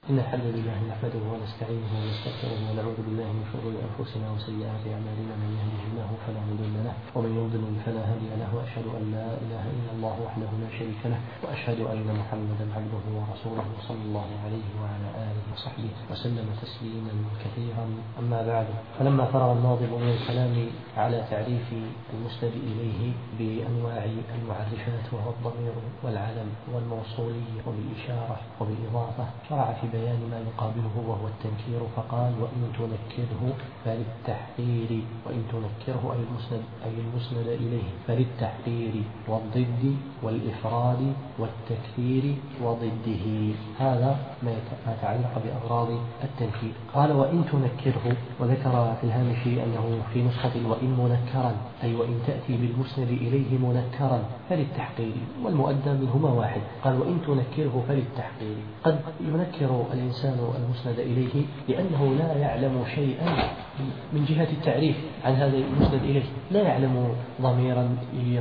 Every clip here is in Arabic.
إن الحمد لله نحمده ونستعينه ونستغفره ونعوذ بالله من شرور أنفسنا وسيئات أعمالنا، من يهده الله فلا مضل له ومن يضلل فلا هادي له، وأشهد أن لا إله إلا الله وحده لا شريك له، وأشهد أن محمدا عبده ورسوله صلى الله عليه وعلى آله وصحبه وسلم تسليما كثيرا. أما بعد، فلما فرغ الناظم من الكلام على تعريف المسند إليه بأنواع المعرفات وهو الضمير والعلم والموصولي وبالإشارة وبالإضافة، شرع في بيان ما يقابله وهو التنكير، فقال: وإن تنكره فللتحقير، وإن تنكره أي المسند إليه فللتحقير والضد والإفراد والتكثير وضده. هذا ما يتعلق بأغراض التنكير. قال: وإن تنكره، وذكر في الهامش أنه في نسخة وإن منكرا، أي وإن تأتي بالمسند إليه منكرا فللتحقير، والمؤدى منهما واحد. قال: وإن تنكره فللتحقير. قد ينكر الإنسان المسند إليه لأنه لا يعلم شيئا من جهة التعريف عن هذا المسند إليه، لا يعلم ضميرا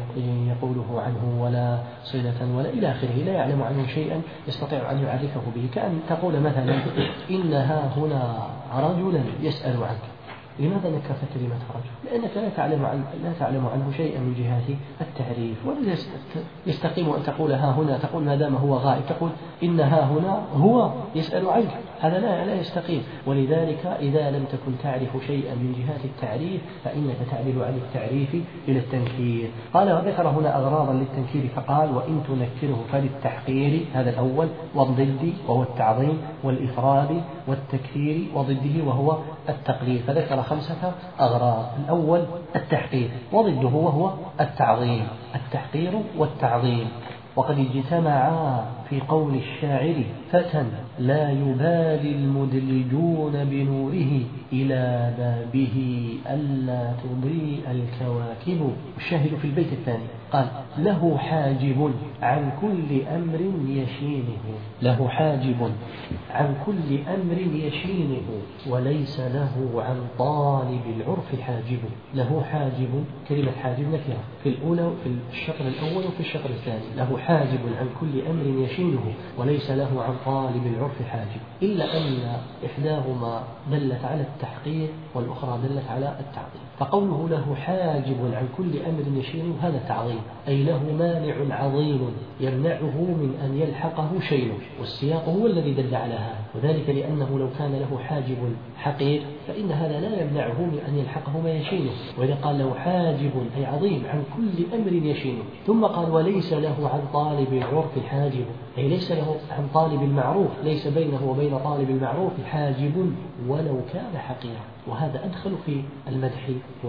يقوله عنه ولا صلة ولا إلى آخره، لا يعلم عنه شيئا يستطيع أن يعرفه به. كأن تقول مثلا: إنها هنا رجلا يسأل عنك. لماذا نكرت كلمة رجل؟ لأنك لا تعلم عنه شيئا من جهة التعريف، ولا يستقيم أن تقول ها هنا، تقول ما دام هو غائب تقول إن ها هنا هو يسأل عنك، هذا لا يستقيم. ولذلك إذا لم تكن تعرف شيئا من جهة التعريف فإنك تعدل عن التعريف إلى التنكير. قال: وذكر هنا أغراضا للتنكير، فقال: وإن تنكره فللتحقير، هذا الأول، والضد وهو التعظيم، والإفراد والتكثير وضده وهو التقليل، فذكر 5 أغراض. الأول التحقير، وضده وهو التعظيم، التحقير والتعظيم. وقد اجتمعا في قول الشاعر: فتى لا يبالي المدلجون بنوره إلى بابه ألا تضيء الكواكب. الشاهد في البيت الثاني قال: له حاجب عن كل أمر يشينه، له حاجب عن كل أمر يشينه، وليس له عن طالب العرف حاجب. له حاجب، كلمة حاجب نكرة في الأولى، في الشطر الأول وفي الشطر الثاني. له حاجب عن كل أمر يشينه وليس له عن طالب العرف حاجب، إلا أن إحداهما دلت على التحقير والأخرى دلت على التعظيم. فقوله له حاجب عن كل أمر يشينه هذا تعظيم، أي له مانع عظيم يمنعه من أن يلحقه شيء، والسياق هو الذي دل على هذا، وذلك لأنه لو كان له حاجب حقير فإن هذا لا يمنعه من أن يلحقه ما يشينه. وإذا قال له حاجب أي عظيم عن كل أمر يشينه، ثم قال: وليس له عن طالب العرف حاجب، أي ليس له عن طالب المعروف، ليس بينه وبين طالب المعروف حاجب ولو كان حقيرا. وهذا أدخل في المدح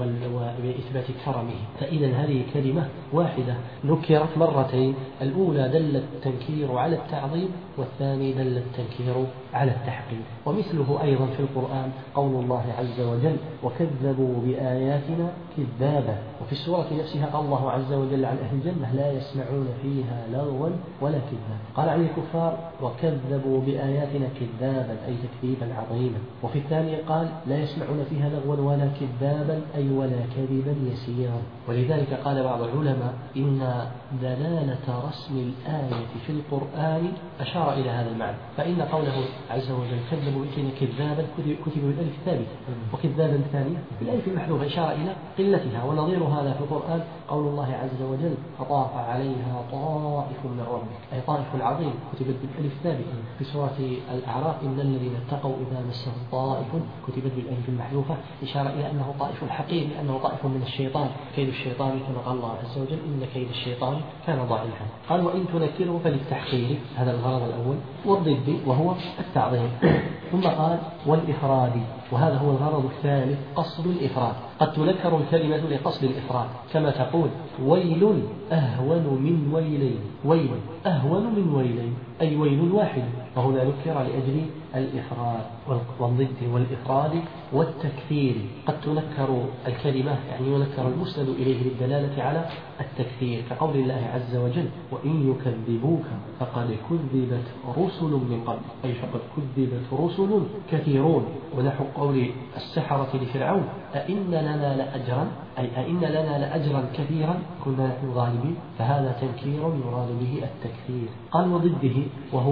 وإثبات كرمه. فإذا هذه كلمة واحدة نكرت مرتين، الأولى دل التنكير على التعظيم، والثاني دل التنكير على التحقير. ومثله أيضا في القرآن قول الله عز وجل: وكذبوا بآياتنا كذابا. وفي السورة نفسها قال الله عز وجل عن أهل الجنة: لا يسمعون فيها لغوا ولا كذابا. قال عن الكفار: وكذبوا بآياتنا كذابا، أي تكذيبا عظيما. وفي الثانية قال: لا يسمعون فيها لغوا ولا كذابا، أي ولا كذبا يسيرا. ولذلك قال بعض العلماء: إن دلالة رسم الآية في القرآن أشار إلى هذا المعنى، فإن قوله عز وجل كذبوا بآياتنا كذابا كتب بالألف الثابتة، وكذابا ثانية بالألف المحذوفة إشارة إلى قلتها. ونظير هذا في القرآن قول الله عز وجل: فطاف عليها طائف من ربك، أي طائف عظيم كتبت بالألف الثابتة. في سورة الأعراف: إن الذين اتقوا إذا مسهم طائف كتبت بالألف المحذوفة، إشارة إلى أنه طائف حقير، لأنه طائف من الشيطان، كيد الشيطان كما قال الله عز وجل: إن كيد الشيطان كان ضعيفا. قال: وإن تنكره فللتحقير، هذا الغرض الأول، والضد وهو التعظيم. ثم قال: والإفراد، وهذا هو الغرض الثالث، قصد الإفراد. قد تنكر الكلمة لقصد الإفراد، كما تقول: ويل أهون من ويلين، ويل أهون من ويلين، أي ويل واحد. وهنا نكر لأجل الإفراد والضد والإفراد والتكثير. قد تنكر الكلمة، يعني ينكر المسند إليه للدلالة على التكثير، كقول الله عز وجل: وإن يكذبوك فقد كذبت رسل من قبل، أي فقد كذبت رسل كثيرون. ونحو قول السحرة لفرعون: أئن لنا لأجرا، أي أئن لنا لأجرا كثيرا كنا نحن غالبين. فهذا تنكير يراد به التكثير. قال: وضده وهو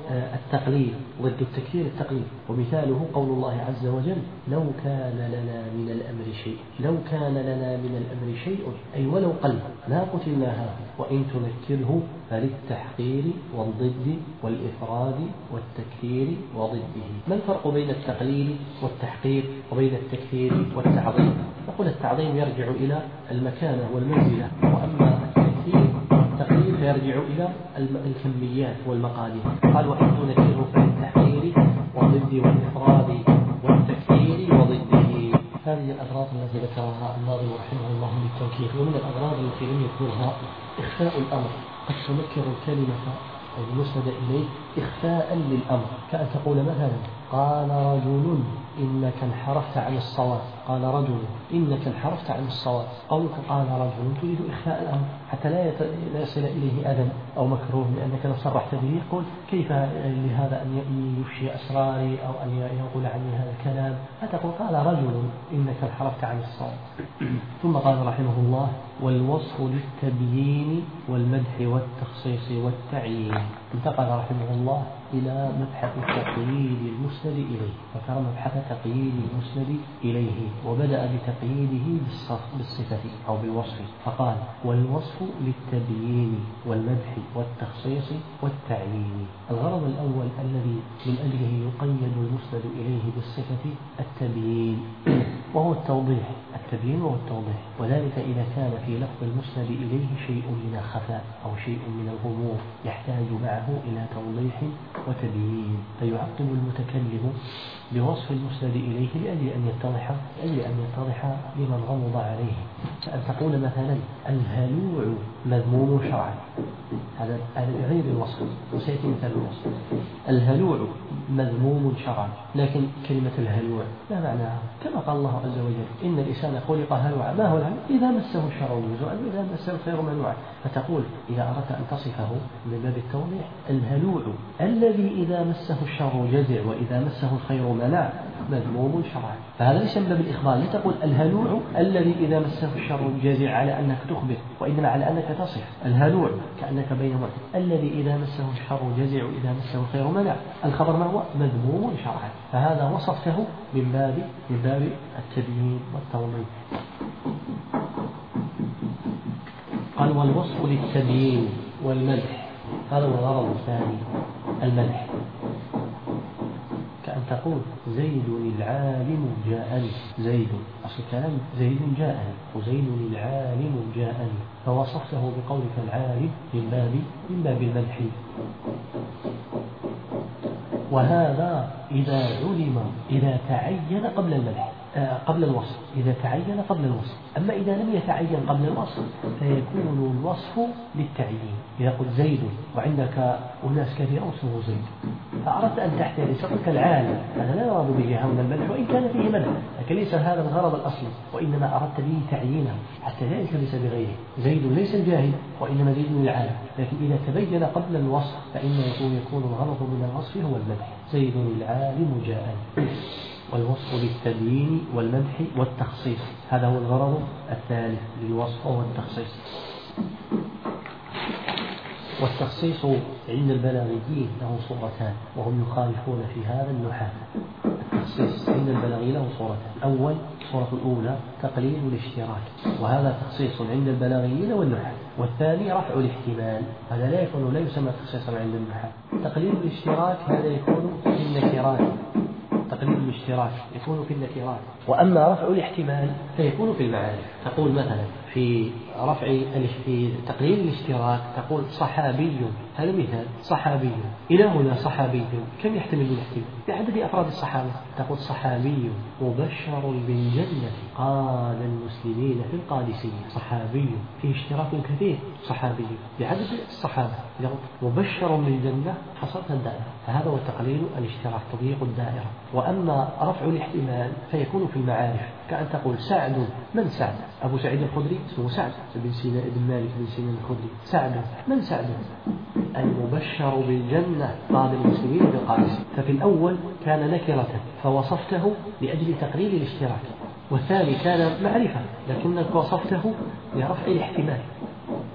التقليل، ضد التكثير التقليل. ومثاله قول الله عز وجل: لو كان لنا من الأمر شيء. لو كان لنا من الأمر شيء أي ولو قل ما قتلنا هذا، وإن تنكره فللتحقير والضد والإفراد والتكثير وضده. ما الفرق بين التقليل والتحقير وبين التكثير والتعظيم؟ نقول التعظيم يرجع إلى المكانة والمنزلة، وأما التقليل فيرجع إلى الكميات والمقادير. قال: وإن تنكره فللتحقير والضد والإفراد والتكثير وضده. هذه الأغراض التي ذكرها الناظم رحمه الله للتنكير. ومن الأغراض التي لم يذكرها إخفاء الأمر، قد تنكر الكلمة المسند إليه إخفاء للأمر، كأن تقول مثلا: قال رجل إنك انحرفت عن الصواب. قال رجل إنك انحرفت عن الصواب. قولك قال رجل تريد إخفاء الأمر حتى لا يصل إليه أذى أو مكروه، لأنك لو صرحت به يقول: كيف لهذا أن يفشي أسراري أو أن يقول عني هذا الكلام؟ فتقول: قال رجل إنك انحرفت عن الصواب. ثم قال رحمه الله: والوصف للتبيين والمدح والتخصيص والتعيين. انتقل رحمه الله إلى مبحث تقييد المسند إليه، ذكر مبحث تقييد المسند إليه، وبدأ بتقييده بالصفة أو بالوصف، فقال: والوصف للتبيين والمدح والتخصيص والتعيين. الغرض الأول الذي من أجله يقيد المسند إليه بالصفة التبيين، وهو التوضيح. التبيين وهو التوضيح، وذلك إذا كان في لفظ المسند إليه شيء من الخفاء أو شيء من الغموض يحتاج معه إلى توضيح وتبيين، فيعقب المتكلم بوصف المسند إليه لأجل أن يتضح لمن غمض عليه. فأن تقول مثلا: الهلوع مذموم شرعا، هذا غير الوصف، وسيأتي مثال الوصف. الهلوع مذموم شرعا، لكن كلمة الهلوع ما معناها؟ كما قال الله عز وجل: إن الإنسان خلق هلوعا. ما هو الهلوع؟ إذا مسه الشر جزوعا وإذا مسه الخير منوعا. فتقول إذا أردت أن تصفه من باب التوضيح: الهلوع الذي إذا مسه الشر جزع وإذا مسه الخير منع، مذموم شرعا. فهذا ليس من باب الإخبار، لا تقول الهلوع الذي إذا مسه الشر جزع على أنك تخبر، وإنما على أنك تصف. الهلوع كأنك بين الذي إذا مسه الشر جزع وإذا مسه الخير منع، الخبر ما هو؟ مذموم شرعا. فهذا وصفته من باب التبيين والتوضيح. قال: والوصف للتبيين والمدح، هذا هو الغرض الثاني، المدح. كأن تقول: زيد العالم جاءني. زيد أصل الكلام زيد جاءني، وزيد العالم جاءني، فوصفته بقولك العالم من باب المدح. وهذا إذا تعين قبل المدح، قبل الوصف، إذا تعين قبل الوصف. أما إذا لم يتعين قبل الوصف فيكون الوصف للتعيين. إذا قلت زيد وعندك أناس كثير اسمه زيد، فأردت أن تحترز تقولك العالم، هذا لا يراد به هنا المدح وإن كان فيه مدح، لكن ليس هذا الغرض الأصلي، وإنما أردت به تعيينه حتى لا يلتبس بغيره. زيد ليس الجاهل، وإنما زيد العالم. لكن إذا تبين قبل الوصف فإنه يكون الغرض من الوصف هو المدح. زيد العالم جاءني. والوصف للتبيين والمدح والتخصيص، هذا هو الغرض الثالث للوصف وهو التخصيص. والتخصيص عند البلاغيين له صورتان، وهم يخالفون في هذا النحاة. التخصيص عند البلاغيين له صورتان: أول الصورة الأولى تقليل الاشتراك، وهذا تخصيص عند البلاغيين والنحاة. والثاني رفع الاحتمال، هذا لا يسمى تخصيصا عند النحاة. تقليل الاشتراك هذا يكون في النكرات، تقليل الاشتراك يكون في النكرات، وأما رفع الاحتمال فيكون في المعارف. تقول مثلا في تقليل الاشتراك تقول صحابي، هذا مثال، صحابي. إلى هنا صحابي كم يحتمل من الاحتمال؟ بعدد أفراد الصحابة. تقول صحابي مبشر بالجنة قال المسلمين في القادسية. صحابي فيه اشتراك كثير، صحابي بعدد الصحابة. مبشر بالجنة حصلت الدائرة، فهذا هو تقليل الاشتراك، تضييق الدائرة. وأما رفع الاحتمال فيكون في المعارف، كأن تقول سعد. من سعد؟ أبو سعيد الخدري اسمه سعد بن مالك بن سنان الخدري. سعد من سعد؟ المبشر بالجنة قال المسلمين بالقادسية. ففي الأول كان نكرة فوصفته لأجل تقليل الاشتراك، والثاني كان معرفة لكنك وصفته لرفع الاحتمال.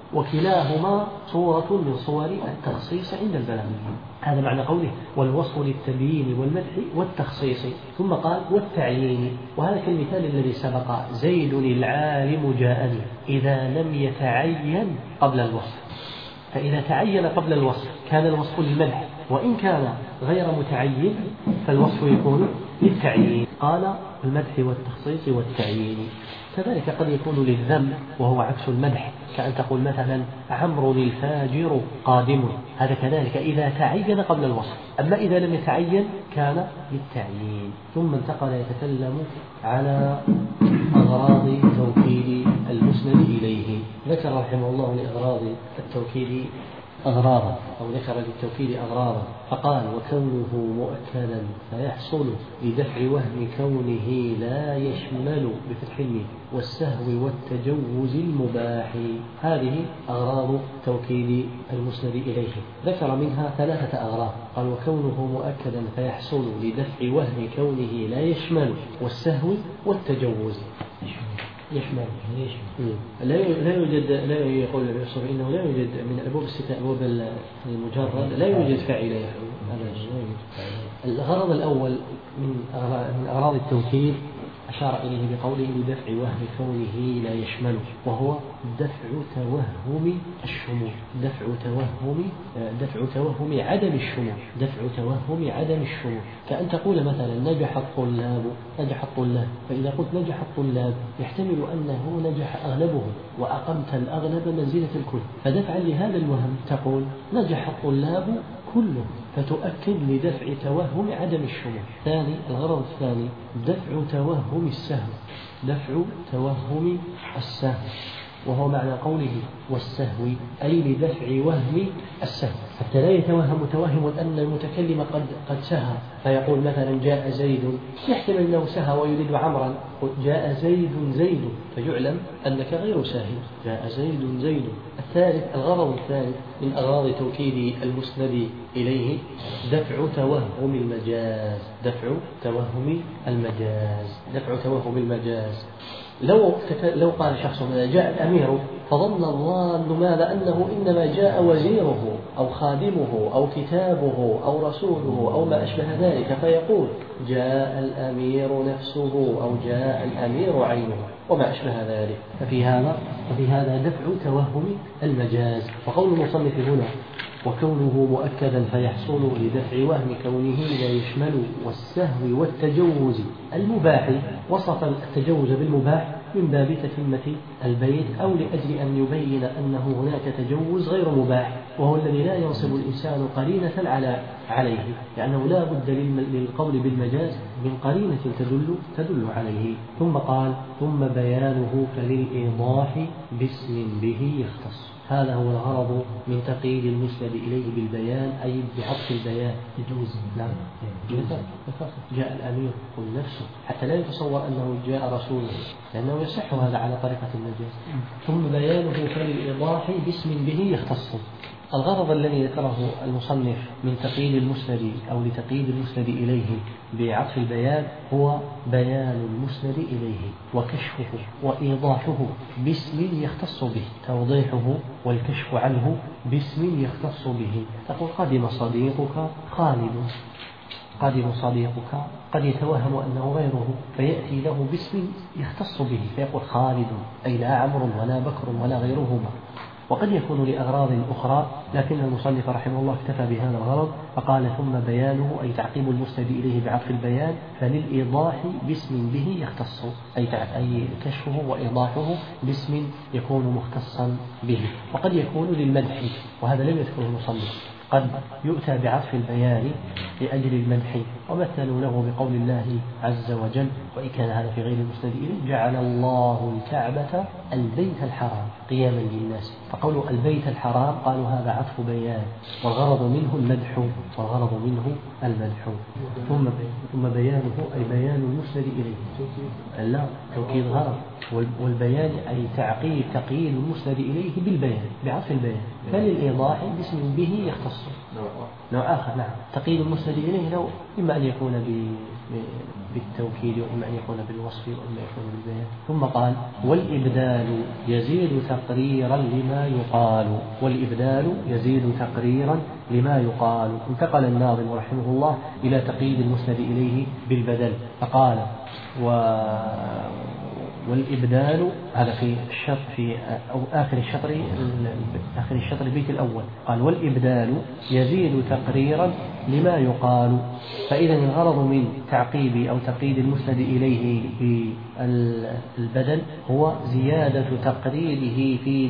وكلاهما صورة من صور التخصيص عند البلاغيين. هذا معنى قوله والوصف للتبيين والمدح والتخصيص. ثم قال والتعيين، وهذا كالمثال الذي سبق: زيد العالم جاءني، إذا لم يتعين قبل الوصف. فإذا تعين قبل الوصف كان الوصف للمدح، وإن كان غير متعين فالوصف يكون للتعيين. قال المدح والتخصيص والتعيين. كذلك قد يكون للذم وهو عكس المدح، كأن تقول مثلا عمرو الفاجر قادم، هذا كذلك إذا تعين قبل الوصف. أما إذا لم يتعين كان للتعيين. ثم انتقل يتكلم على أغراض توكيد المسند إليه. ذكر رحمه الله لأغراض التوكيد أغراضا، أو ذكر للتوكيد أغراضا، فقال وكونه مؤكدا فيحصل لدفع وهم كونه لا يشمل بفتح الميم والسهو والتجوز المباح. هذه أغراض توكيد المسند إليه. ذكر منها 3 أغراض. قال وكونه مؤكدا فيحصل لدفع وهم كونه لا يشمل والسهو والتجوز. يشمل لا يوجد، لا يقول الرسول إنه لا يوجد من أبواب الستة أبواب المجرد لا يوجد فاعل. الغرض الأول من أغراض التوكيد أشار إليه بقوله لدفع وهم كونه لا يشمل، وهو دفع توهم الشمول، دفع توهم عدم الشمول، دفع توهم عدم الشمول. كأن تقول مثلا نجح الطلاب، فإذا قلت نجح الطلاب يحتمل أنه نجح أغلبهم وأقمت الأغلب منزلة الكل، فدفعا لهذا الوهم تقول نجح الطلاب كله، فتؤكد لدفع توهم عدم الشمول. الغرض الثاني دفع توهم السهو، وهو معنى قوله والسهو أي لدفع وهم السهو، حتى لا يتوهم متوهم أن المتكلم قد سهى، فيقول مثلا جاء زيد، يحتمل أنه سهى ويريد عمرا، جاء زيد فيعلم أنك غير ساهي، جاء زيد. الغرض الثالث من أغراض توكيد المسند إليه دفع توهم المجاز. لو قال شخص جاء الأمير فظن الظان ماذا أنه إنما جاء وزيره أو خادمه أو كتابه أو رسوله أو ما أشبه ذلك، فيقول جاء الأمير نفسه أو جاء الأمير عينه وما أشبه ذلك. ففي هذا دفع توهم المجاز. وقول المصنف هنا وكونه مؤكدا فيحصل لدفع وهم كونه لا يشمل والسهو والتجوز المباح، وصف التجوز بالمباح من باب تتمة البيت أو لأجل أن يبين أنه هناك تجوز غير مباح، وهو الذي لا ينصب الإنسان قرينة عليه، لأنه لا بد للقول بالمجاز من قرينة تدل عليه. ثم قال ثم بيانه فللإيضاح باسم به يختص. هذا هو الغرض من تقييد المسند إليه بالبيان، أي بعطف البيان. يجوز جاء الأمير قل نفسه، حتى لا يتصور أنه جاء رسوله، لأنه يصح هذا على طريقة المجاز. ثم بيانه فللإيضاح باسم به يختص. الغرض الذي ذكره المصنف من تقييد المسند أو لتقييد المسند إليه بعطف البيان هو بيان المسند إليه وكشفه وإيضاحه باسم يختص به، توضيحه والكشف عنه باسم يختص به. تقول قدم صديقك خالد، قدم صديقك قد يتوهم أنه غيره فيأتي له باسم يختص به فيقول خالد، أي لا عمرو ولا بكر ولا غيرهما. وقد يكون لأغراض أخرى، لكن المصنف رحمه الله اكتفى بهذا الغرض فقال ثم بيانه أي تعقيب المسند إليه بعطف البيان فللإيضاح باسم به يختص، أي كشفه وإيضاحه باسم يكون مختصا به. وقد يكون للمدح، وهذا لم يذكره المصنف، قد يؤتى بعطف البيان لأجل المدح، ومثلوا له بقول الله عز وجل وإن كان هذا في غير المسند إليه جعل الله الكعبة البيت الحرام قياما للناس، فقولوا البيت الحرام قالوا هذا عطف بيان والغرض منه المدح. ثم بيانه أي بيان المسند إليه، لا توكيد غرض، والبيان أي تقييد المسند إليه بالبيان بعطف البيان فللإيضاح باسم به يختص نوع آخر. نعم، تقييد المسند إليه لو إما أن يكون بالتوكيد وإما أن يكون بالوصف وإما يكون بالبيان. ثم قال والإبدال يزيد تقريرا لما يقال. والإبدال يزيد تقريرا لما يقال. انتقل الناظم رحمه الله إلى تقييد المسند إليه بالبدل فقال والإبدال هذا في الشطر في أو آخر الشطر البيت الأول قال والإبدال يزيد تقريرا لما يقال. فإذا الغرض من تعقيب أو تقييد المسند إليه بالبدل هو زيادة تقريره في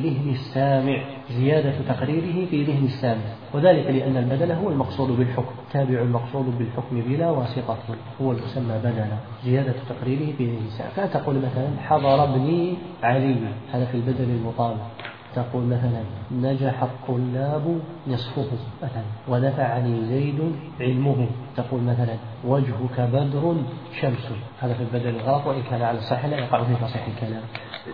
ذهن السامع وذلك لأن البدل هو المقصود بالحكم تابع المقصود بالحكم بلا واسطة هو المسمى بدلا زيادة تقريره في ذهن السامع. فتقول مثلا حضر ابني علي هذا في البدل المطابق. تقول مثلا نجح الطلاب نصفه مثلا ونفعني زيد علمه. تقول مثلا وجهك بدر شمس هذا في البدل الغلط وإن كان على الصحيح لا يقع في فصيح الكلام.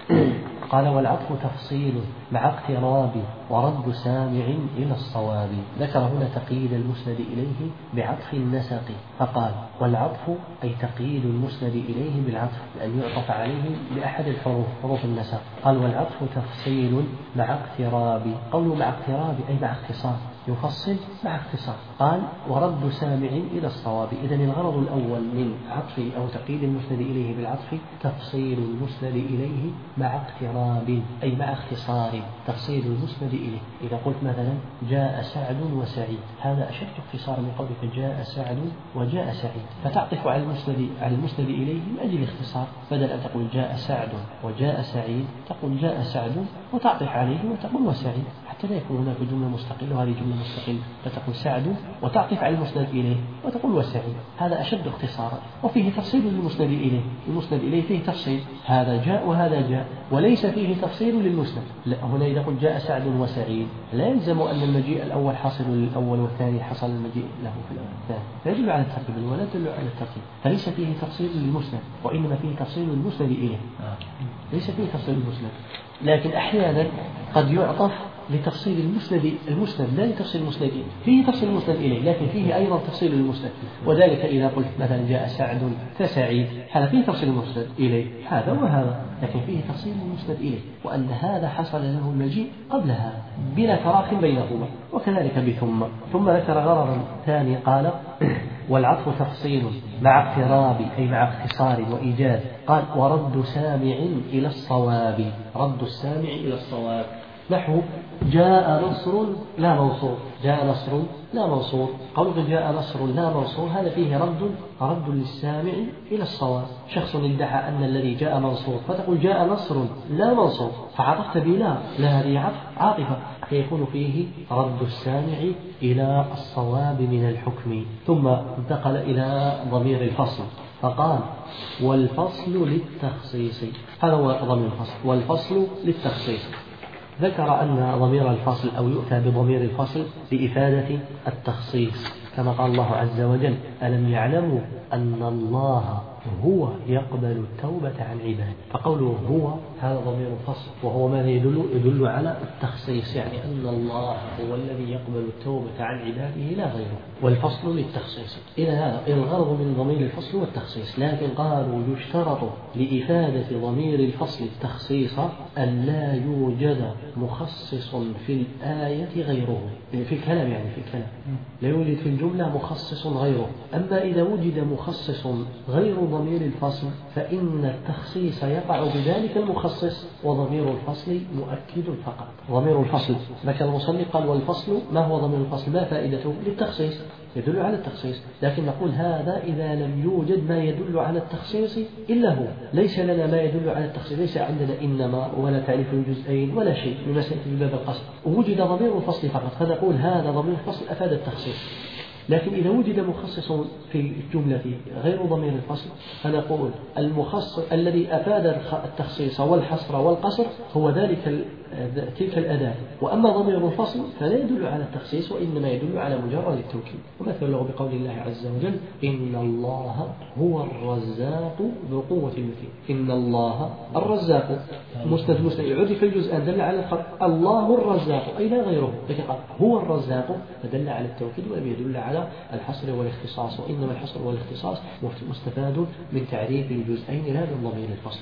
قال والعطف تفصيل مع اقتراب ورد سامع إلى الصواب. ذكر هنا تقييد المسند إليه بعطف النسق فقال والعطف أي تقييد المسند إليه بالعطف لأن يعطف عليه بأحد حروف النسق. قال والعطف تفصيل مع اقتراب. قوله مع اقتراب أي مع اختصار يفصل مع اختصار. قال ورد سامع إلى الصواب. إذن الغرض الأول من عطف أو تقييد المسند إليه بالعطف تفصيل المسند إليه مع اقتراب أي مع اختصار. تفصيل المسند إليه إذا قلت مثلا جاء سعد وسعيد هذا أشد اختصار من قولك جاء سعد وجاء سعيد فتعطف على المسند إليه من أجل الاختصار بدل أن تقول جاء سعد وجاء سعيد تقول جاء سعد وتعطف عليه وتقول وسعيد حتى لا يكون هناك جملة مستقلة وهذه جملة مستقلة فتقول سعد وتعطف على المسند إليه وتقول وسعيد. هذا أشد اختصارا وفيه تفصيل للمسند إليه. المسند إليه فيه تفصيل هذا جاء وهذا جاء وليس فيه تفصيل للمسند. هنا إذا قلت جاء سعد وسعيد لا يلزم أن المجيء الأول حاصل للأول والثاني حصل المجيء له في الأول والثاني فيدل على الترتيب ولا يدل على الترتيب. فليس فيه تفصيل للمسند وإنما فيه تفصيل للمسند إليه. ليس فيه تفصيل للمسند لكن أحيانا قد يعطف لتفصيل المسند لا لتفصيل المسند إليه. فيه تفصيل المسند إليه لكن فيه أيضا تفصيل المسند وذلك إذا قلت مثلا جاء سعد فسعيد هذا فيه تفصيل المسند إليه هذا وهذا لكن فيه تفصيل المسند إليه وأن هذا حصل له المجيء قبل هذا بلا تراخٍ بينهما. وكذلك ثم ذكر غرضا ثاني قال والعطف تفصيل مع اقتراب أي مع اختصار وإيجاز. قال ورد سامع إلى الصواب. رد السامع إلى الصواب نحو جاء نصر لا منصور. جاء نصر لا منصور. قولك جاء نصر لا منصور هذا فيه رد للسامع إلى الصواب. شخص ادعى أن الذي جاء منصور فتقول جاء نصر لا منصور فعطفت بلا هذه عاطفة فيكون فيه رد السامع إلى الصواب من الحكم. ثم انتقل إلى ضمير الفصل فقال والفصل للتخصيص. هذا هو ضمير الفصل والفصل للتخصيص. ذكر أن ضمير الفصل أو يؤتى بضمير الفصل لإفادة التخصيص كما قال الله عز وجل ألم يعلموا أن الله هو يقبل التوبة عن عباده. فقوله هو هذا ضمير الفصل وهو ماذا يدل على التخصيص يعني أن الله هو الذي يقبل التوبة عن عباده لا غيره. والفصل للتخصيص. إذا هذا الغرض من ضمير الفصل والتخصيص لكن قالوا يشترط لإفادة ضمير الفصل التخصيص أن لا يوجد مخصص في الآية غيره في الكلام يعني في الكلام لا يوجد في الجملة مخصص غيره. أما إذا وجد مخصص غير ضمير الفصل فإن التخصيص يقع بذلك المخصص وضمير الفصل مؤكد فقط. ضمير الفصل ذكر المصنف قال والفصل ما هو ضمير الفصل ما فائدته للتخصيص يدل على التخصيص لكن نقول هذا إذا لم يوجد ما يدل على التخصيص إلا هو. ليس لنا ما يدل على التخصيص ليس عندنا إنما ولا تعريف الجزئين ولا شيء من مسألة باب القصد ووجد ضمير الفصل فقط فنقول هذا ضمير الفصل أفاد التخصيص لكن إذا وجد مخصص في الجملة غير ضمير الفصل فنقول المخصص الذي أفاد التخصيص والحصر والقصر هو تلك الأداة، وأما ضمير الفصل فلا يدل على التخصيص وإنما يدل على مجرد التوكيد. ومثل له بقول الله عز وجل إن الله هو الرزاق ذو قوة المتين. إن الله الرزاق مسند عرف الجزء دل على الفرق، الله الرزاق أي لا غيره، هو الرزاق فدل على التوكيد ولم يدل على الحصر والاختصاص، وإنما الحصر والاختصاص مستفاد من تعريف الجزئين لا من ضمير الفصل.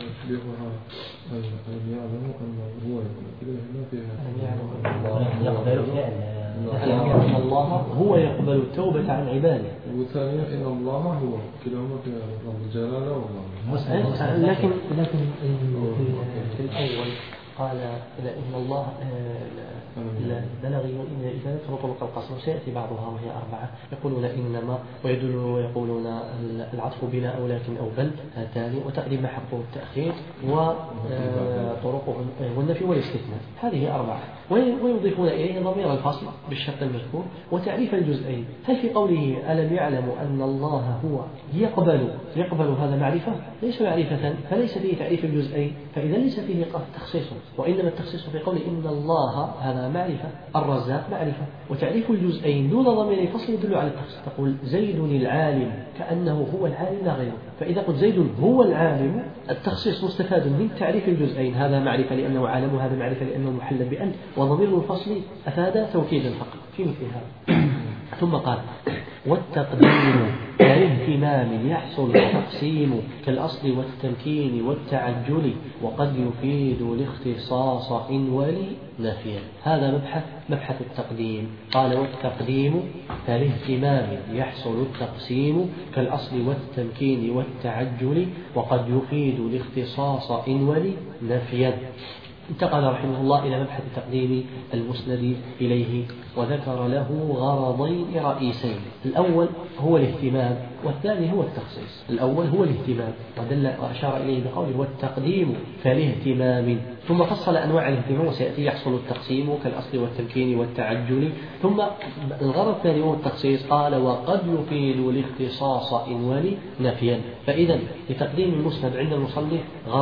أن الله هو يقبل التوبة عن عباده، وثانيا إن الله هو كلاهما في الجلالة والله. لكن في الأول قال إن الله بلغي إذا ذكروا طرق القصر سيأتي بعضها وهي 4 يقولون إنما ويقولون العطف بلا أو لكن أو بل هاتان وتقديم حقه التأخير وطرقهم والنفي والاستثناء، هذه 4 ويضيفون إليه ضمير الفصل بالشرط المذكور وتعريف الجزئين. هل في قوله ألم يعلموا أن الله هو يقبل هذا معرفة؟ ليس معرفة فليس فيه تعريف الجزئين، فإذا ليس فيه تخصيص، وإنما التخصيص في قول إن الله هذا معرفة، الرزاق معرفة، وتعريف الجزئين دون ضمير الفصل يدل على التخصيص. تقول زيد العالم كأنه هو العالم لا غيره، فإذا قلت زيد هو العالم التخصيص مستفاد من تعريف الجزئين، هذا معرفة لأنه عالم وهذا معرفة لأنه محل بأن، وضمير الفصل أفاد توكيدا فقط في مثل هذا. ثم قال والتقديم كالاهتمام يحصل التقسيم كالأصل والتمكين والتعجل وقد يفيد الاختصاص إن ولي نافيا. هذا مبحث التقديم. قال والتقديم كالاهتمام يحصل التقسيم كالأصل والتمكين والتعجل وقد يفيد الاختصاص إن ولي نافيا. انتقل رحمه الله إلى مبحث تقديم المسند إليه وذكر له غرضين رئيسين، الأول هو الاهتمام والثاني هو التخصيص. الأول هو الاهتمام وأشار إليه بقوله والتقديم كالاهتمام، ثم فصل أنواع الاهتمام وسيأتي يحصل التقسيم كالأصل والتمكين والتعجل، ثم الغرض الثاني هو التخصيص. قال وقد يفيد الاختصاص إن ولي نفيا. فإذا لتقديم المسند عند المصنف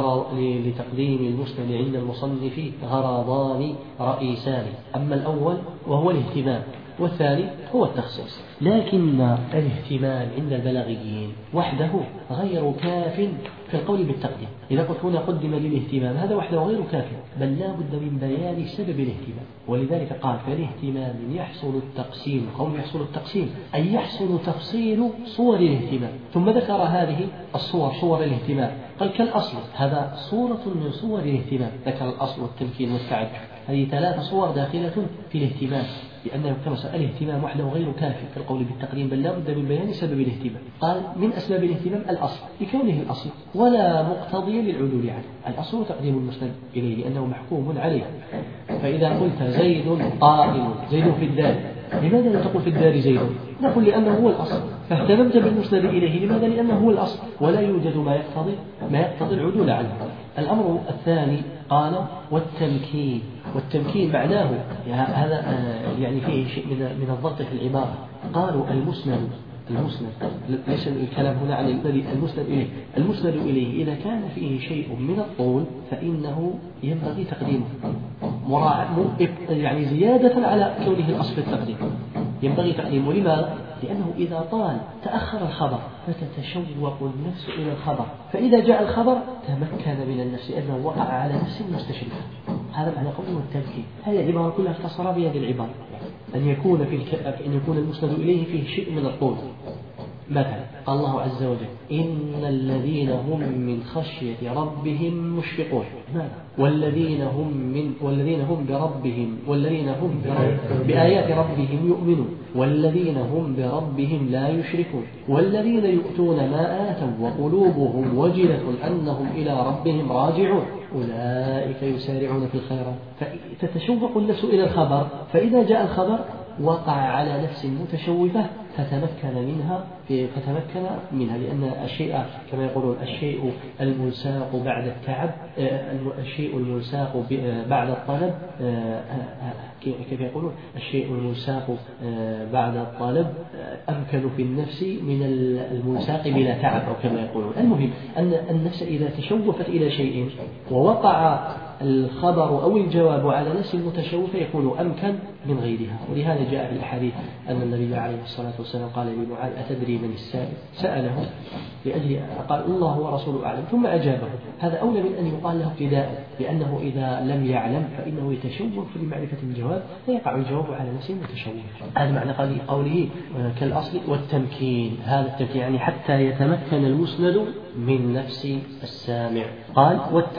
غرضان رئيسان، أما الأول وهو الاهتمام والثاني هو التخصيص. لكن الاهتمام عند البلاغيين وحده غير كاف في القول بالتقديم. إذا قلت هنا قدم للاهتمام هذا وحده غير كاف، بل لا بد من بيان سبب الاهتمام، ولذلك قال فالاهتمام يحصل التقسيم. قول يحصل التقسيم أي يحصل تفصيل صور الاهتمام، ثم ذكر هذه الصور صور الاهتمام. قال كالأصل هذا صورة من صور الاهتمام، ذكر الأصل والتمكين والتعجب، هذه 3 صور داخلة في الاهتمام، لأنه كما سأل الاهتمام وحده غير كافي في القول بالتقديم، بل لا بد من بيان سبب الاهتمام. قال من أسباب الاهتمام الأصل لكونه الأصل ولا مقتضي للعدول عنه. الأصل تقديم المسند إليه لأنه محكوم عليه. فإذا قلت زيد قائم، زيد في الدار، لماذا لا تقول في الدار زيد؟ نقول لأنه هو الأصل، فاهتممت بالمسند إليه لماذا؟ لأنه هو الأصل ولا يوجد ما يقتضي العدول عنه. الأمر الثاني قال والتمكين معناه هذا يعني فيه شيء من الضغط في العبارة. قالوا المسند ليس الكلام هنا عن المسند إليه إذا كان فيه شيء من الطول فإنه ينبغي تقديمه يعني زيادة على كونه الأصل التقديم، ينبغي تقديمه. لماذا؟ لأنه إذا طال تأخر الخبر فتتشوق النفس إلى الخبر، فإذا جاء الخبر تمكن من النفس أنه وقع على نفس مستشرفة. هذا معنى قوله والتمكين. هذه العبارة كلها اختصر بهذه العبارة، أن يكون المسند إليه فيه شيء من الطول. مثلا قال الله عز وجل إن الذين هم من خشية ربهم مشفقون، والذين هم بآيات ربهم يؤمنون، والذين هم بربهم لا يشركون، والذين يؤتون ما آتوا وقلوبهم وجلة أنهم إلى ربهم راجعون أولئك يسارعون في الخيرات. فتتشوق النفس إلى الخبر، فإذا جاء الخبر وقع على نفس متشوفة فتمكن منها لأن الشيء كما يقولون الشيء الملساق بعد التعب، الشيء الملساق بعد الطلب، كيف يقولون الشيء الملساق بعد الطلب أمكن في النفس من الملساق بلا تعب أو كما يقولون. المهم أن النفس إذا تشوفت إلى شيء ووقع الخبر أو الجواب على نفس المتشوفة يكون أمكن من غيرها. ولهذا جاء في الأحاديث أن النبي عليه الصلاة والسلام قال لمعاذ أتدري من السائل؟ سأله لأجل قال الله ورسوله أعلم ثم أجابه. هذا أولى من أن يقال له ابتداء، لأنه إذا لم يعلم فإنه يتشوف لمعرفة الجواب فيقع الجواب على نفس المتشوف. هذا معنى قوله كالأصل والتمكين. هذا التمكين يعني حتى يتمكن المسند من نفس السامع. قال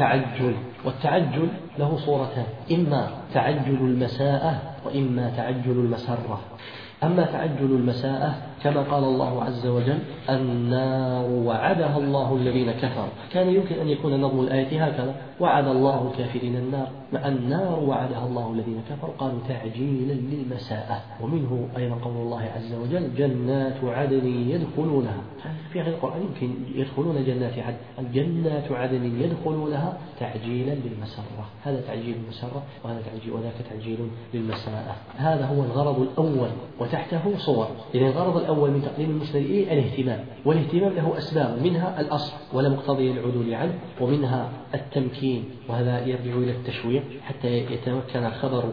والتعجل له صورتان، إما تعجل المساءة وإما تعجل المسرة. أما تعجل المساءة كما قال الله عز وجل النار وعدها الله الذين كفروا، كان يمكن أن يكون نظم الآية هكذا وعد الله الكافرين النار وعدها الله الذين كفروا، قالوا تعجيلا للمساءة. ومنه أيضا قول الله عز وجل جنات عدن يدخلونها، في غير القرآن يمكن يدخلون جنات عدن يدخلونها تعجيلا للمسرة. هذا تعجيل المسرة وذاك تعجيل للمساءة. هذا هو الغرض الأول وتحته صور. إذن الغرض الأول من تقديم المسند إليه الاهتمام، والاهتمام له أسباب، منها الأصل ولا مقتضي العدول عنه، ومنها التمكين وهذا يرجع إلى التشويق حتى يتمكن الخبر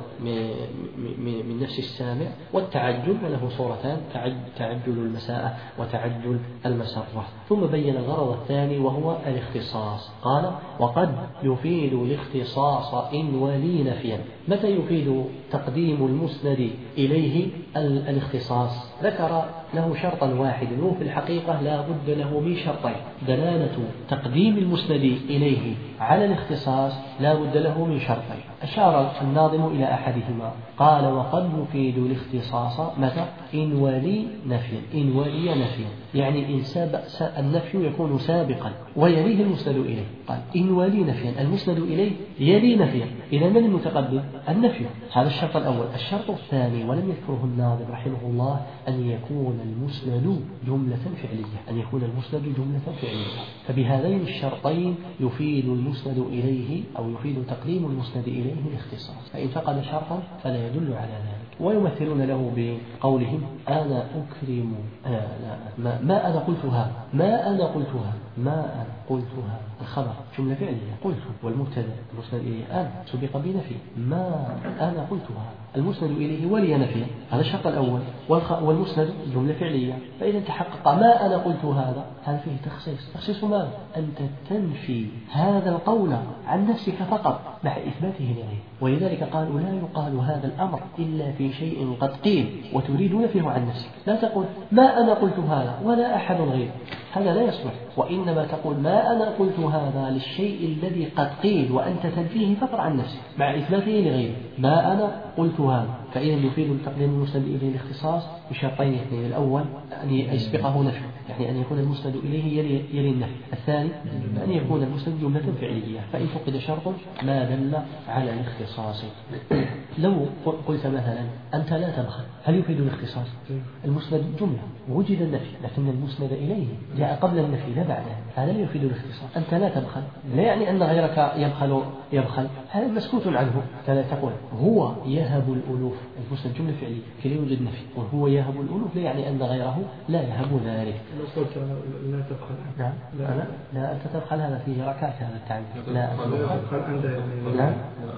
من نفس السامع، والتعجل وله صورتان تعجل المساءة وتعجل المسرة. ثم بين الغرض الثاني وهو الاختصاص. قال وقد يفيد الاختصاص إن ولي نفيا. متى يفيد تقديم المسند إليه الاختصاص؟ ذكر له شرطا واحدا وفي الحقيقة لا بد له من شرطين. دلالة تقديم المسند إليه على الاختصاص لا بد له من شرطين. أشار الناظم إلى أحدهما قال وقد يفيد الاختصاص متى؟ إن ولي نفيا، يعني إن النفي يكون سابقا ويليه المسند إليه. قال إن ولي نفيا، المسند إليه يلي نفيا، إذا من المتقدم؟ النفي. هذا الشرط الأول. الشرط الثاني ولم يذكره الناظم رحمه الله أن يكون المسند جملة فعلية. فبهذين الشرطين يفيد المسند إليه أو يفيد تقديم المسند إليه الاختصاص، فإن فقد شرطا فلا يدل على ذلك. ويمثلون له بقولهم أنا أكرم ما أنا قلتها الخبر جملة فعلية قلت، والمبتدا المسند إليه أنا سبق بنفي، ما أنا قلتها المسند إليه ولي نفي. هذا الشرط الأول. والمسند جملة فعلية، فإذا تحقق ما أنا قلت هذا فيه تخصيص ما أنت تنفي هذا القول عن نفسك فقط مع إثباته لغيره. ولذلك قالوا لا يقال هذا الأمر إلا في شيء قد قيل وتريد نفيه عن نفسك. لا تقول ما أنا قلت هذا ولا أحد غير، هذا لا يصلح. وإنما تقول ما أنا قلت هذا للشيء الذي قد قيل وأنت تنفيه فقط عن نفسك مع إثباته لغيره. ما أنا قلت هذا. فإذا يفيد تقديم المسند إليه الاختصاص بشرطين اثنين. الأول أن يسبقه نفي، يعني أن يكون المسند إليه يلي النفي. الثاني أن يكون المسند جملة فعلية، فإن فقد شرط ما دل على الاختصاص. لو قلت مثلا أنت لا تبخل، هل يفيد الاختصاص؟ المسند جملة ووجد النفي، لكن المسند إليه جاء قبل النفي لا بعده، هذا لا يفيد الاختصاص. أنت لا تبخل لا يعني أن غيرك يبخل، هذا مسكوت عنه. كذا تقول هو يهب الألوف، المسند جملة فعلية كي يوجد نفي، وهو يهب الألوف لا يعني أن غيره لا يهب ذلك. لو قلت لا تبخل نعم لا أنت تبخل هذا فيه ركعة هذا التعبير. لا تبخل أنت نعم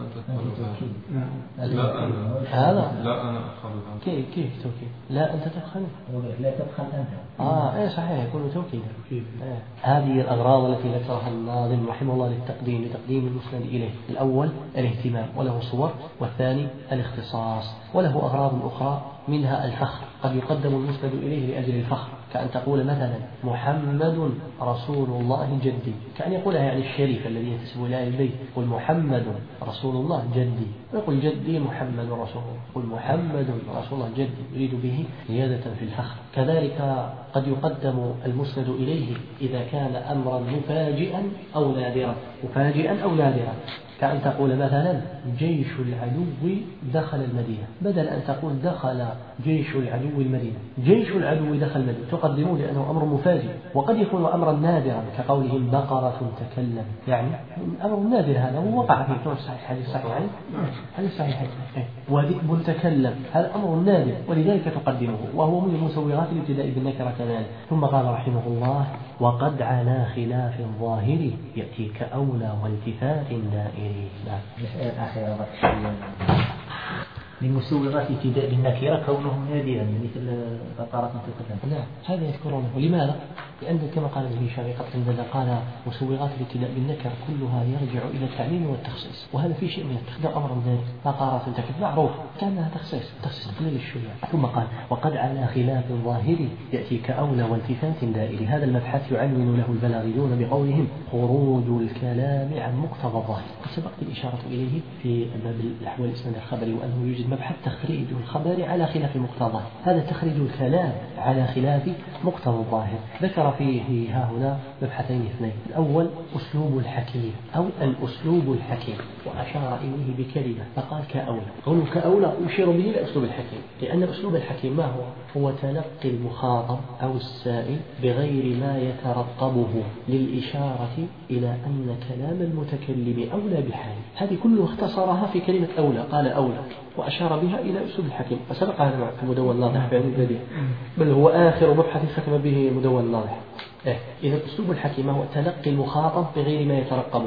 هذا لا أنا أخذ كيف توكيد؟ لا أنت تبخل لا تبخل أنت. إيه صحيح يكون توكيد. هذه الأغراض التي ذكرها الناظم رحمه الله لتقديم المسند إليه. الأول الاهتمام وله صور، والثاني الاختصاص وله أغراض أخرى منها الفخر. قد يقدم المسند إليه لأجل الفخر، كأن تقول مثلا محمد رسول الله جدي، كأن يقولها يعني الشريف الذي ينتسب إلى البيت، قل محمد رسول الله جدي، ويقول جدي محمد رسول الله، قل محمد رسول الله جدي، يريد به زيادة في الفخر. كذلك قد يقدم المسند إليه إذا كان أمرا مفاجئا أو نادرا، كأن تقول مثلا جيش العدو دخل المدينة، بدل أن تقول دخل جيش العدو المدينة، جيش العدو دخل المدينة تقدمه لأنه أمر مفاجئ، وقد يكون أمرا نادرا كقولهم بقرة تكلم، يعني أمر نادر هذا ووقع في حديث صحيح حديث صحيح وذئب تكلم، هذا أمر نادر ولذلك تقدمه، وهو من مسوغات الابتداء بالنكرة كذلك. ثم قال رحمه الله وقد على خلاف الظاهر يأتي كأولى والتفات دائري. الأخيرة من مسوغات ابتداء بالنكرة كونه نادرا مثل بقرة تكلم. لا هذا يذكرونه، ولماذا؟ لأن كما قال ابن هشام عندما قال مسوغات الابتداء بالنكرة كلها يرجع إلى التعميم والتخصيص، وهذا في شيء من التخصيص أمر ذلك. بقرة تكلم معروف كأنها تخصيص قليل الشيوع. ثم قال وقد على خلاف الظاهر يأتي كأولى والتفات دائري. هذا المبحث يعنون له البلاغيون بقولهم خروج الكلام عن مقتضى الظاهر، سبقت الإشارة إليه في باب الأحوال الإسناد الخبري، وأنه يوجد مبحث تخريج الخبر على خلاف المقتضى، هذا تخريج الكلام على خلاف مقتضى الظاهر. ذكر فيه ها هنا مبحثين اثنين، الأول أسلوب الحكيم أو الأسلوب الحكيم، وأشار إليه بكلمة فقال كأولى. قوله كأولى يشير به إلى أسلوب الحكيم، لأن أسلوب الحكيم ما هو تلقي المخاطب أو السائل بغير ما يترقبه للإشارة إلى أن كلام المتكلم أولى بحال. هذه كلها اختصرها في كلمة أولى، قال أولى وأشار بها إلى أسلوب الحكيم، وسبق هذا في مدون الناضح في علم البديع، بل هو آخر مبحث ختم به مدون الناضح. إذا أسلوب الحكيم هو تلقي المخاطب بغير ما يترقبه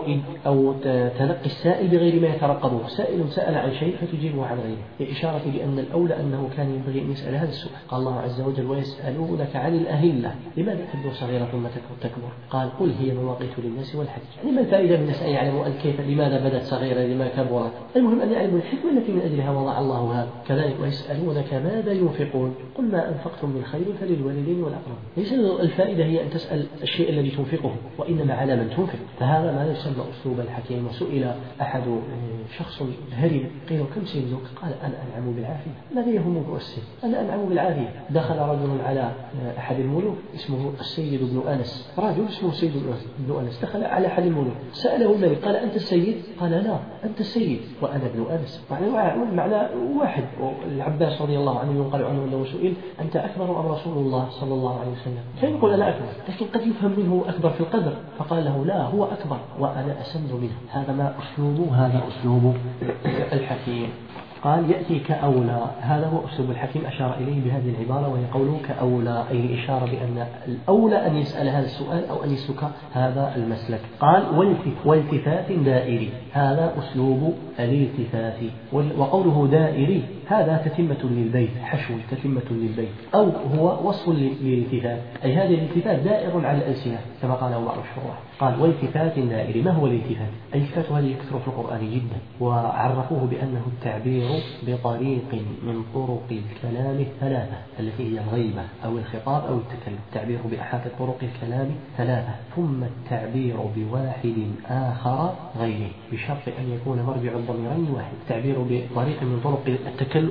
أو تلقي السائل بغير ما يترقبه. سائل سأل عن شيء فتجيبه عن غيره، لإشارة بأن الأولى أنه كان ينبغي أن يسأل هذا السؤال. قال الله عز وجل ويسألونك عن الأهلة لماذا تبدو صغيرة ثم تكبر؟ قال قل هي مواقيت للناس والحج. يعني ما الفائدة من الناس أن يعلموا كيف لماذا بدت صغيرة لما كبرت؟ المهم أن يعلموا الحكمة التي من أجلها وضع الله هذا. كذلك ويسألونك ماذا ينفقون قل ما أنفقتم من خير فللوالدين والأقربين. ليس الفائدة هي أن تسأل الشيء الذي تنفقه، وإنما على من تنفق. فهذا ما يسمى أسلوب الحكيم. وسئل أحد شخص هرم قيل كم سنك؟ قال أنا أنعم بالعافية. ماذا يهمك السن؟ أنا أنعم بالعافية. دخل رجل على أحد الملوك اسمه السيد بن أنس، رجل اسمه السيد بن أنس دخل على أحد الملوك سأله الملك قال أنت السيد؟ قال لا أنت السيد وأنا ابن أنس. معنى واحد. العباس رضي الله عنه ينقل عنه أنه سئل أنت أكبر أم رسول الله صلى الله عليه وسلم؟ كان يقول أنا أكبر، لكن قد يفهم منه أكبر في القدر، فقال له لا هو أكبر وأنا أسند منه. هذا ما أسلوبه، هذا أسلوب الحكيم. قال يأتي كأولى، هذا هو أسلوب الحكيم أشار إليه بهذه العبارة، وهي قوله كأولى أي الإشارة بأن الأولى أن يسأل هذا السؤال أو أن يسلك هذا المسلك. قال والتفات دائري، هذا أسلوب الالتفات. وقوله دائري هذا تتمة للبيت، حشو تتمة للبيت، أو هو وصف للالتفات، أي هذا الالتفات دائر على الألسنة كما قال بعض الشراح. قال والتفات دائري. ما هو الالتفات؟ الالتفات هذه يكثر في القرآن جدا، وعرفوه بأنه التعبير بطريق من طرق الكلام الثلاثة التي هي الغيبة أو الخطاب أو التكلم. التعبير بأحد طرق الكلام ثلاثة، ثم التعبير بواحد آخر غيره بشرط أن يكون مرجع الضميرين واحد. التعبير بطريق من طرق التكلم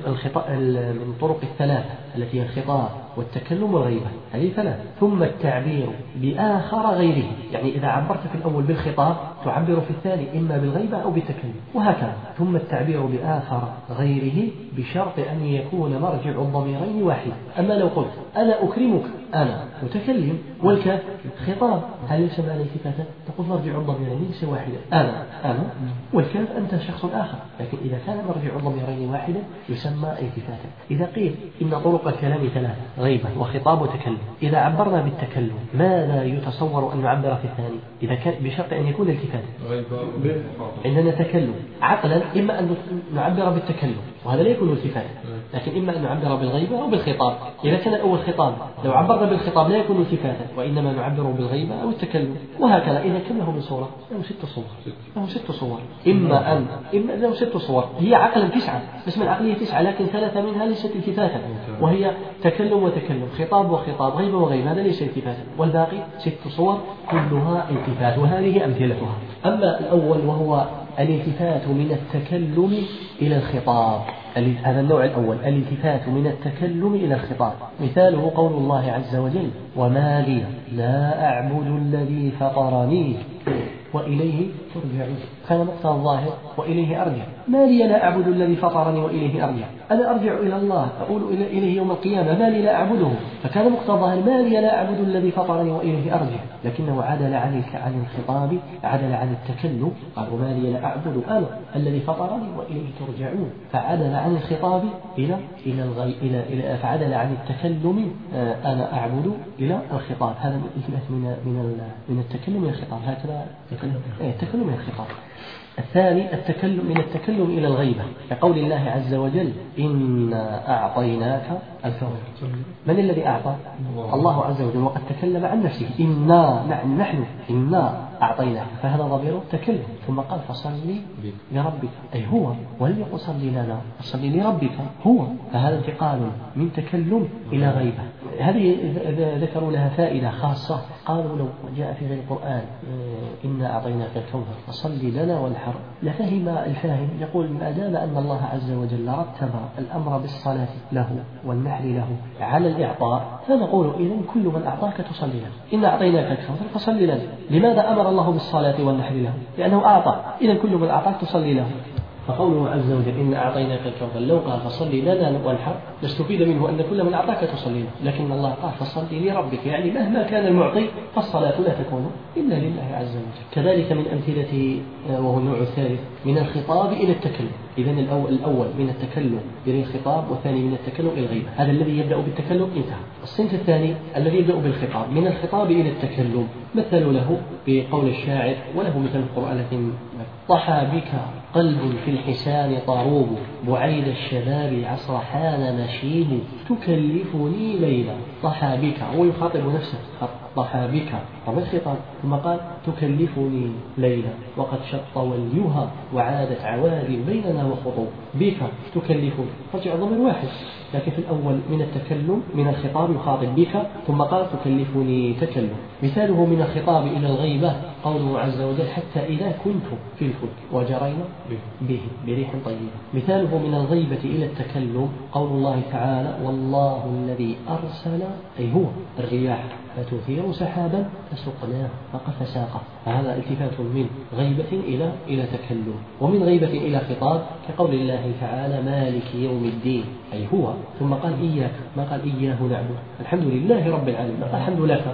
من طرق الثلاثة التي هي الخطاب والتكلم والغيبة، هذه ثلاثة. ثم التعبير بآخر غيره، يعني إذا عبرت في الأول بالخطاب تعبر في الثاني إما بالغيبة أو بالتكلم، وهكذا. ثم التعبير بآخر غيره بشرط أن يكون مرجع الضميرين واحد. أما لو قلت أنا أكرمك، أنا متكلم والكاف خطاب، هل يسمى الالتفاتا؟ تقول مرجع الضميرين ليس واحدا، أنا والكاف أنت شخص آخر. لكن إذا كان مرجع الضميرين واحدا يسمى التفاتا. إذا قيل إن طرق الكلام ثلاثة، غيبة وخطاب وتكلم، إذا عبرنا بالتكلم ماذا يتصور أن نعبر في الثاني؟ إذا كان بشرط أن يكون التفاتا عندنا تكلم عقلا، إما أن نعبر بالتكلم وهذا لا يكون التفاتا، لكن إما أن نعبر بالغيبة أو بالخطاب. إذا كان الأول خطاب لو عبرنا بالخطاب لا يكون التفاتا، وإنما نعبر بالغيبة أو التكلم، وهكذا. إذا كان له من صورة له 6 صور، له 6 صور، إما له 6 صور هي عقلا 9، اسم العقلية 9، لكن 3 منها ليست التفاتا، وهي تكلم وتكلم، خطاب وخطاب، غيبة وغيبة، هذا ليس التفاتا، والباقي 6 صور كلها التفات، وهذه أمثلتها. أما الأول وهو الالتفات من التكلم إلى الخطاب، هذا النوع الأول الالتفات من التكلم إلى الخطاب، مثاله قول الله عز وجل وما لي لا أعبد الذي فطرني وإليه ترجعون. كان مقتضى الظاهر وإليه أرجع. ما لي لا أعبد الذي فطرني وإليه أرجع، أنا أرجع إلى الله أقول إليه يوم القيامة، ما لي لا أعبده. فكان مقتضى الظاهر ما لي لا أعبد الذي فطرني وإليه أرجع، لكنه عدل عن الخطاب، عدل عن التكلم، قال وما لي لا أعبد أنا الذي فطرني وإليه ترجعون، فعدل عن الخطاب إلى فعدل عن التكلم أنا أعبد إلى الخطاب. هذا من التكلم إلى الخطاب، هكذا التكلم إلى الخطاب. الثاني التكلم إلى الغيبة، كقول الله عز وجل إنا أعطيناك الكوثر. من الذي أعطى؟ الله عز وجل، وقد تكلم عن نفسه إنا نحن إنا أعطيناك، فهذا ضمير تكلم. ثم قال فصلي لربك، أي هو، ولم يقل صلي لنا، صلي لربك هو، فهذا انتقال من تكلم إلى غيبة. هذه ذكروا لها فائدة خاصة، قالوا لو جاء في غير القرآن إنا أعطيناك الكوثر فصلي لنا وانحر لفهم الفاهم، يقول ما دام أن الله عز وجل رتب الأمر بالصلاة له والنحر له على الإعطاء، فنقول إذن كل من أعطاك تصلي له. إنا أعطيناك الكوثر فصلي لنا. لماذا أمر الله بالصلاة والنحر له؟ لأنه أعطى، إذن كل من أعطاك تصلي له. فقوله عز وجل إن أعطيناك الكوثر لو قال فصلي لنا وانحر نستفيد منه أن كل من أعطاك تصلي له، لكن الله قال فصلي لربك، يعني مهما كان المعطي فالصلاة لا تكون إلا لله عز وجل. كذلك من أمثلة، وهو النوع الثالث من الخطاب إلى التكلم. إذن الأول من التكلم إلى الخطاب، والثاني من التكلم إلى الغيبة. هذا الذي يبدأ بالتكلم انتهى. الصنف الثاني الذي يبدأ بالخطاب من الخطاب إلى التكلم، مثلوا له بقول الشاعر وله مثل القرآن لكن طحى بك قلب في الحسان طروب بعيد الشباب عصرحان مشيب تكلفني ليلا. طحى بك، هو يخاطب نفسه، طحى بك وما الخطاب، ثم قال تكلفني ليلا وقد شط وليها وعادت عوادي بيننا وخطوب. بك تكلفني رجع ضمير واحد، لكن في الأول من التكلم من الخطاب يخاطب بك، ثم قال تكلفني تكلم. مثاله من الخطاب إلى الغيبة قوله عز وجل حتى إذا كنت في الفلك وجرينا به بريح طيبة. مثاله من الغيبة إلى التكلم قول الله تعالى والله الذي أرسل، أي هو الرياح فتثير سحابا فسقناه فقف ساقه. فهذا التفات من غيبة إلى تكلم. ومن غيبة إلى خطاب كقول الله تعالى مالك يوم الدين، أي هو، ثم قال إياك، ما قال إياه نعبد. الحمد لله رب العالمين، ما قال الحمد لك،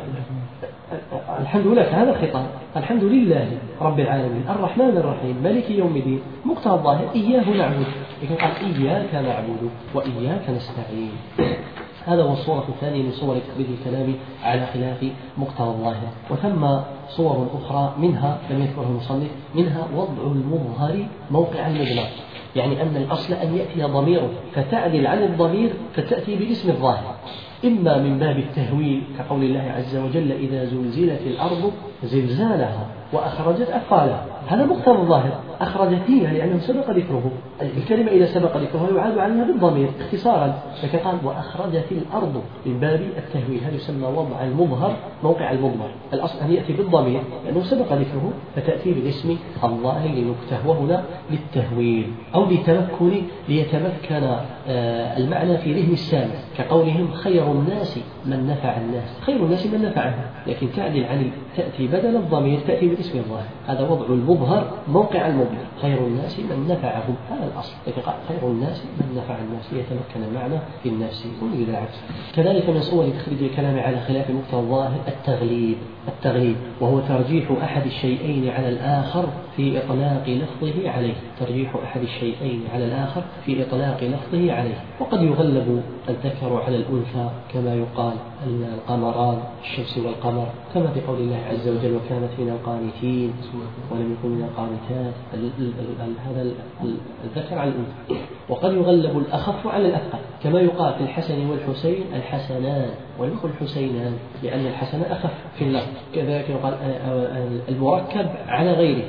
الحمد لك هذا الخطاب، الحمد لله رب العالمين الرحمن الرحيم مالك يوم الدين. مقتضى الظاهر إياه نعبد، لكن قال إياك نعبد وإياك نستعين. هذا هو الصورة الثانية من صور تقبيل الكلام على خلاف مقتضى الظاهر. وثم صور أخرى منها لم يذكرها المصنف، منها وضع المظهر موقع المضمر، يعني أن الأصل أن يأتي ضميره فتعدل عن الضمير فتأتي باسم الظاهر، إما من باب التهويل كقول الله عز وجل إذا زلزلت الأرض زلزالها وأخرجت أثقالها، هذا مقتضى الظاهر، أخرجت هي لأنه سبق ذكره، الكلمة إذا سبق ذكرها يعاد عنها بالضمير اختصارا، لكن قال وأخرجت الأرض من باب التهويل، هذا يسمى وضع المظهر موقع المضمر. الأصل أن يأتي بالضمير لأنه سبق ذكره فتأتي بالاسم الظاهر لنكته، وهنا للتهويل أو لتمكن ليتمكن المعنى في ذهن السامع، كقولهم خير الناس من نفع الناس، خير الناس من نفعها، لكن تعدل عن تأتي بدل الضمير تأتي بالاسم الظاهر، هذا وضع المظهر موقع المضمر، خير الناس من نفعهم، هذا الأصل، لكن قال خير الناس من نفع الناس ليتمكن المعنى في النفس ومن العكس. كذلك من صور تخريج الكلام على خلاف مقتضى الظاهر التغليب، وهو ترجيح أحد الشيئين على الآخر في إطلاق لفظه عليه، ترجيح أحد الشيئين على الآخر في إطلاق لفظه عليه. وقد يغلب الذكر على الأنثى كما يقال القمران الشمس والقمر، كما في قول الله عز وجل وكانت من القانتين ولم يكن من القانتات، هذا الذكر على الأنثى. وقد يغلب الأخف على الأثقل كما يقال في الحسن والحسين الحسنان ولم يقل الحسينان لأن الحسن أخف في اللفظ. كذلك يقال المركب على غيره،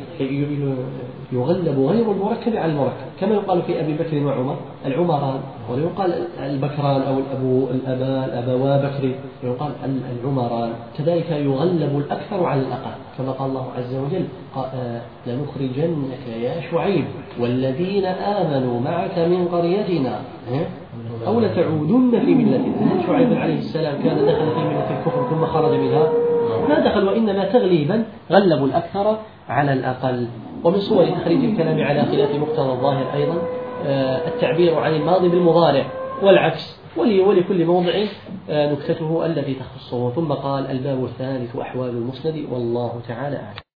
يغلب غير المركب على المركب، كما يقال في أبي بكر وعمر العمران، ولا يقال البكران أو الأبوا بكر، يقال العمران. كذلك يغلب الأكثر على الأقل كما قال الله عز وجل لنخرجنك يا شعيب والذين آمنوا معك من قريتنا أو لتعودن في ملتنا. شعيب عليه السلام كان دخل في ملة الكفر ثم خرج منها ما دخل، وإنما تغليبا غلبوا الأكثر على الأقل. ومن صور تخريج الكلام على خلاف مقتضى الظاهر أيضا التعبير عن الماضي بالمضارع والعكس، ولكل موضع نكتته التي تخصه. ثم قال: الباب الثالث أحوال المسند، والله تعالى أعلم.